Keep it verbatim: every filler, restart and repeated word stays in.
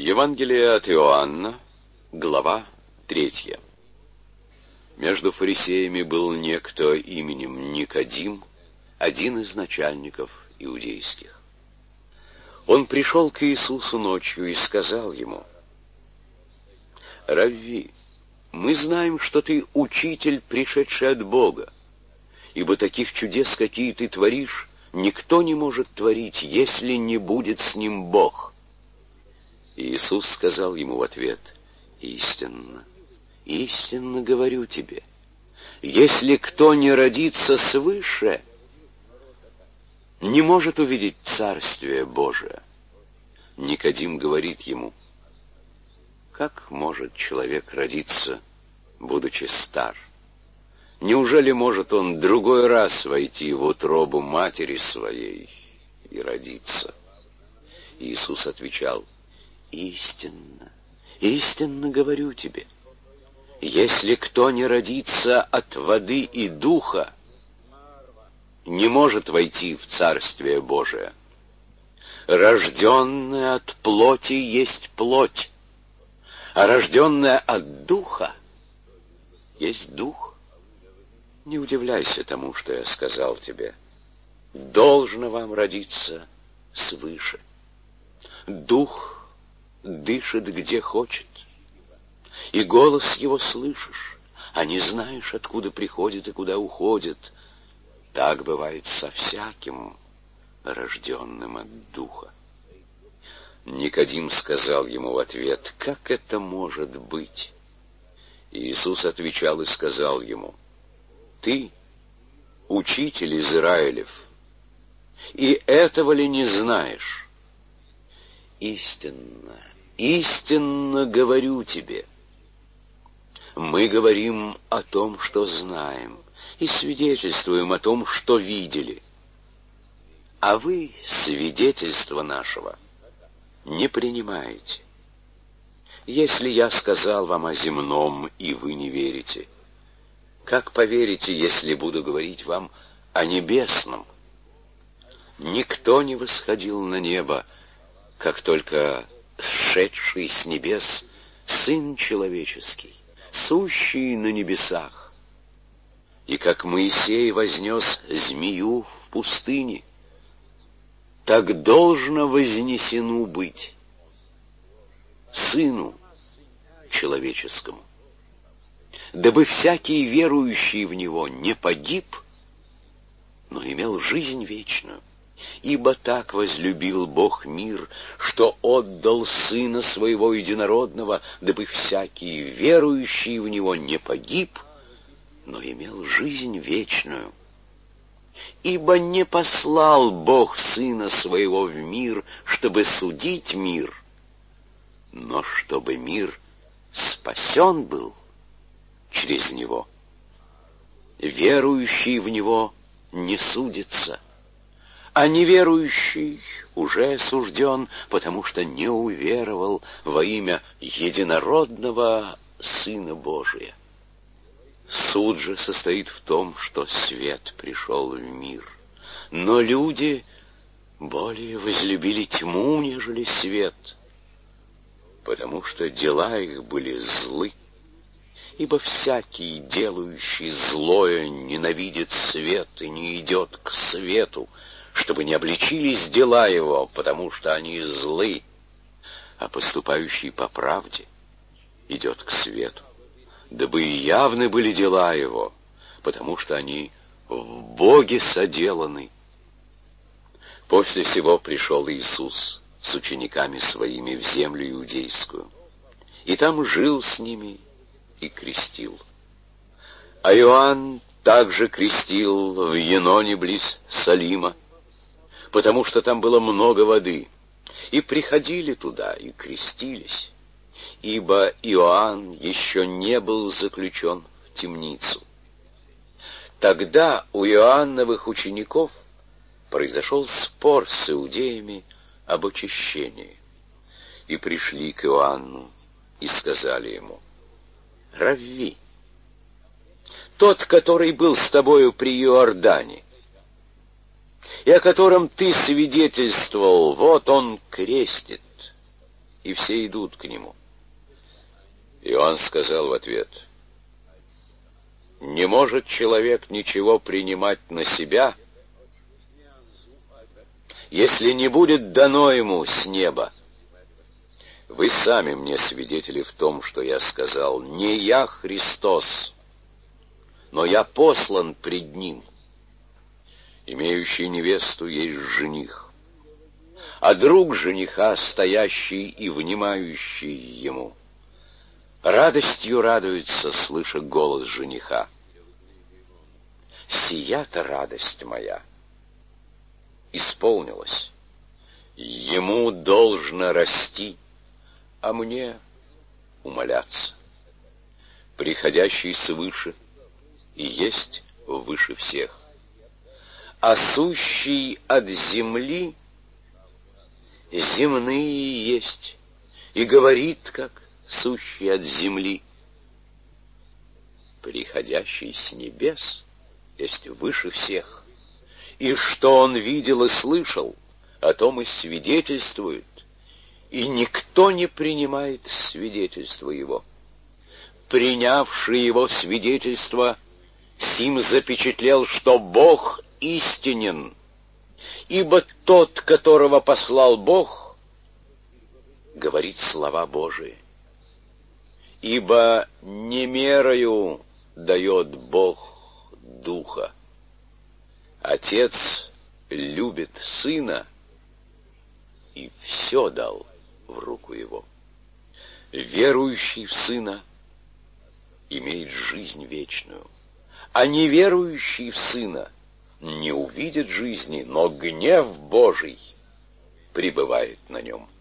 Евангелие от Иоанна, глава третья. Между фарисеями был некто именем Никодим, один из начальников иудейских. Он пришел к Иисусу ночью и сказал ему: «Равви, мы знаем, что ты учитель, пришедший от Бога, ибо таких чудес, какие ты творишь, никто не может творить, если не будет с ним Бог». Иисус сказал ему в ответ: «Истинно, истинно говорю тебе, если кто не родится свыше, не может увидеть Царствие Божие». Никодим говорит ему: «Как может человек родиться, будучи стар? Неужели может он другой раз войти в утробу матери своей и родиться?» Иисус отвечал: «Истинно, истинно говорю тебе, если кто не родится от воды и духа, не может войти в Царствие Божие. Рожденное от плоти есть плоть, а рожденное от духа есть дух. Не удивляйся тому, что я сказал тебе. Должно вам родиться свыше. Дух дышит где хочет, и голос его слышишь, а не знаешь, откуда приходит и куда уходит. Так бывает со всяким, рожденным от духа». Никодим сказал ему в ответ: «Как это может быть?» Иисус отвечал и сказал ему: «Ты, учитель Израилев, и этого ли не знаешь? Истинно, истинно говорю тебе, мы говорим о том, что знаем, и свидетельствуем о том, что видели, а вы свидетельства нашего не принимаете. Если я сказал вам о земном, и вы не верите, как поверите, если буду говорить вам о небесном? Никто не восходил на небо, как только сшедший с небес Сын Человеческий, сущий на небесах. И как Моисей вознес змею в пустыне, так должно вознесену быть Сыну Человеческому, дабы всякий верующий в Него не погиб, но имел жизнь вечную. Ибо так возлюбил Бог мир, что отдал Сына Своего Единородного, дабы всякий верующий в Него не погиб, но имел жизнь вечную. Ибо не послал Бог Сына Своего в мир, чтобы судить мир, но чтобы мир спасен был через Него. Верующий в Него не судится, а неверующий уже осужден, потому что не уверовал во имя единородного Сына Божия. Суд же состоит в том, что свет пришел в мир, но люди более возлюбили тьму, нежели свет, потому что дела их были злы. Ибо всякий, делающий злое, ненавидит свет и не идет к свету, чтобы не обличились дела его, потому что они злы, а поступающий по правде идет к свету, дабы и явны были дела его, потому что они в Боге соделаны». После сего пришел Иисус с учениками своими в землю иудейскую, и там жил с ними и крестил. А Иоанн также крестил в Еноне близ Салима, потому что там было много воды, и приходили туда и крестились, ибо Иоанн еще не был заключен в темницу. Тогда у Иоанновых учеников произошел спор с иудеями об очищении, и пришли к Иоанну и сказали ему: «Равви, тот, который был с тобою при Иордане, и о котором ты свидетельствовал, вот он крестит, и все идут к нему. И он сказал в ответ: не может человек ничего принимать на себя, если не будет дано ему с неба. Вы сами мне свидетели в том, что я сказал: не я Христос, но я послан пред ним. Имеющий невесту есть жених, а друг жениха, стоящий и внимающий ему, радостью радуется, слыша голос жениха. Сия-то радость моя исполнилась. Ему должно расти, а мне умоляться. Приходящий свыше и есть выше всех, а сущий от земли земные есть, и говорит, как сущий от земли. Приходящий с небес есть выше всех, и что он видел и слышал, о том и свидетельствует, и никто не принимает свидетельства его. Принявший его свидетельство, сим запечатлел, что Бог истинен, ибо тот, которого послал Бог, говорит слова Божии. Ибо не мерою дает Бог Духа. Отец любит Сына и все дал в руку Его. Верующий в Сына имеет жизнь вечную, а неверующий в Сына не увидит жизни, но гнев Божий пребывает на нем.